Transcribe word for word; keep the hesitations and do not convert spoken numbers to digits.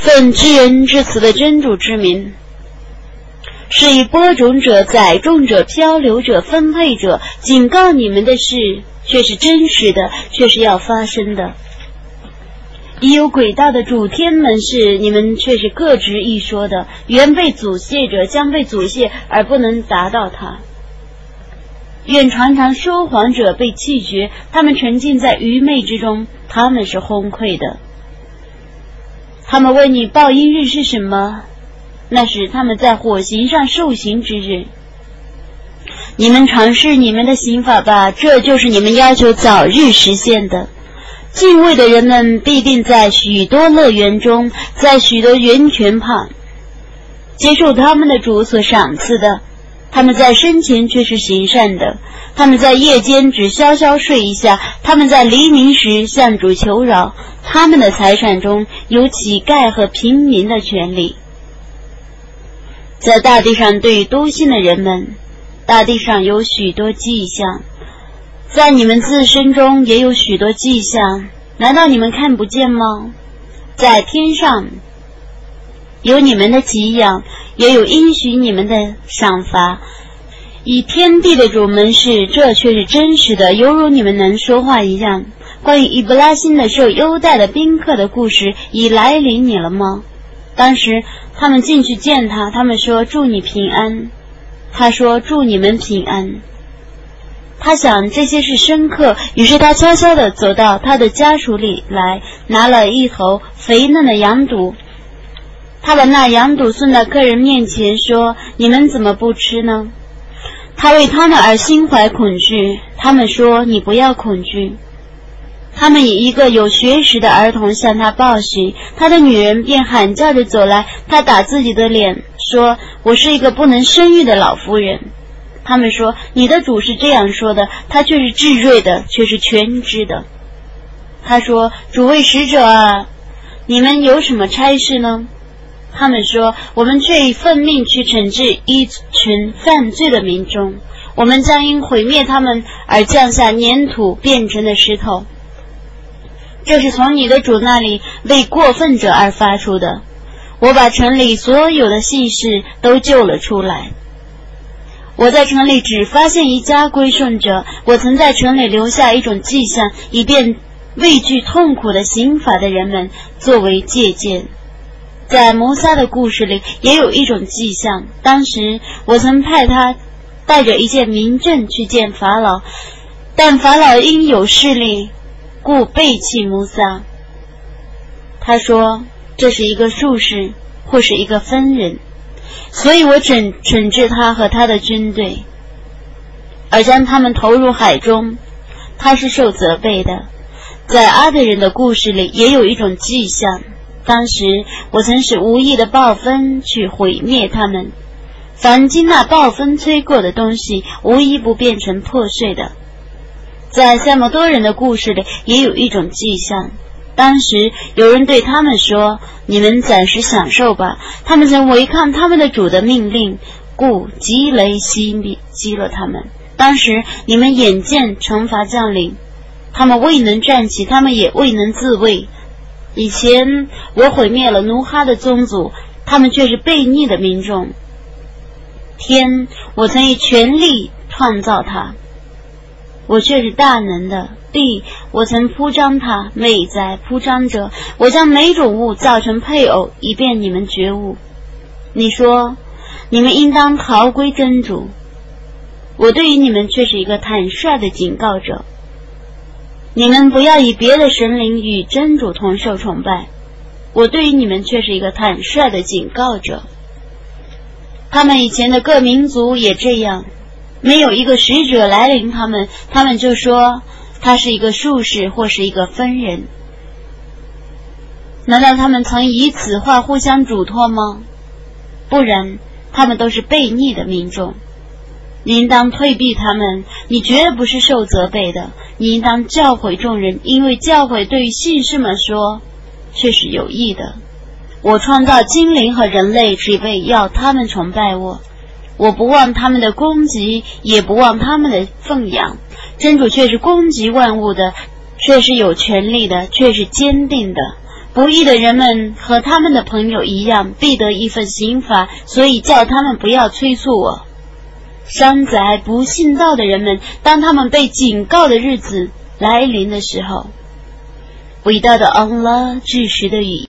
奉知人之词的真主之名，是以播种者、载种者、漂流者、分配者警告你们的事，却是真实的，却是要发生的。已有轨道的主天门事，你们却是各执一说的，原被阻泄者将被阻泄，而不能达到它。愿常常说谎者被弃绝，他们沉浸在愚昧之中，他们是昏聩的。他们问你报应日是什么？那是他们在火刑上受刑之日。你们尝试你们的刑法吧，这就是你们要求早日实现的。敬畏的人们必定在许多乐园中，在许多源泉旁接受他们的主所赏赐的。他们在生前却是行善的，他们在夜间只稍稍睡一下，他们在黎明时向主求饶。他们的财产中有乞丐和平民的权利。在大地上对于笃信的人们，大地上有许多迹象，在你们自身中也有许多迹象，难道你们看不见吗？在天上有你们的给养，也有应许你们的赏罚。以天地的主门事，这却是真实的，犹如你们能说话一样。关于以布拉辛的受优待的宾客的故事已来临你了吗？当时他们进去见他，他们说祝你平安，他说祝你们平安。他想这些是深刻，于是他悄悄地走到他的家属里来，拿了一头肥嫩的羊肚，他把那羊肚送到客人面前，说你们怎么不吃呢？他为他们而心怀恐惧，他们说你不要恐惧。他们以一个有学识的儿童向他报喜，他的女人便喊叫着走来，他打自己的脸，说我是一个不能生育的老妇人。他们说你的主是这样说的，他却是智睿的，却是全知的。他说主位使者啊，你们有什么差事呢？他们说我们却以奉命去惩治一群犯罪的民众，我们将因毁灭他们而降下粘土变成的石头，这是从你的主那里为过分者而发出的。我把城里所有的细事都救了出来。我在城里只发现一家归顺者，我曾在城里留下一种迹象，以便畏惧痛苦的刑罚的人们作为借鉴。在摩撒的故事里也有一种迹象，当时我曾派他带着一件民证去见法老，但法老因有势力故背弃摩撒。他说这是一个术士或是一个分人，所以我惩惩治他和他的军队，而将他们投入海中，他是受责备的。在阿德人的故事里也有一种迹象，当时我曾使无意的暴风去毁灭他们，凡经那暴风吹过的东西无一不变成破碎的。在塞摩多人的故事里也有一种迹象，当时有人对他们说你们暂时享受吧，他们曾违抗他们的主的命令，故极雷袭击了他们。当时你们眼见惩罚降临，他们未能站起，他们也未能自卫。以前我毁灭了奴哈的宗族，他们却是悖逆的民众。天，我曾以全力创造它，我却是大能的。地，我曾铺张它，美哉铺张者，我将每种物造成配偶，以便你们觉悟。你说你们应当逃归真主，我对于你们却是一个坦率的警告者。你们不要以别的神灵与真主同受崇拜，我对于你们却是一个坦率的警告者。他们以前的各民族也这样，没有一个使者来临他们，他们就说他是一个术士或是一个分人。难道他们曾以此话互相嘱托吗？不然，他们都是悖逆的民众。你应当退避他们，你绝不是受责备的。你应当教诲众人，因为教诲对于信士们说却是有益的。我创造精灵和人类，只为要他们崇拜我。我不忘他们的供给，也不忘他们的奉养。真主却是供给万物的，却是有权力的，却是坚定的。 不义的人们和他们的朋友一样，必得一份刑罚，所以叫他们不要催促我。伤灾不信道的人们，当他们被警告的日子来临的时候，伟大的安拉至实的语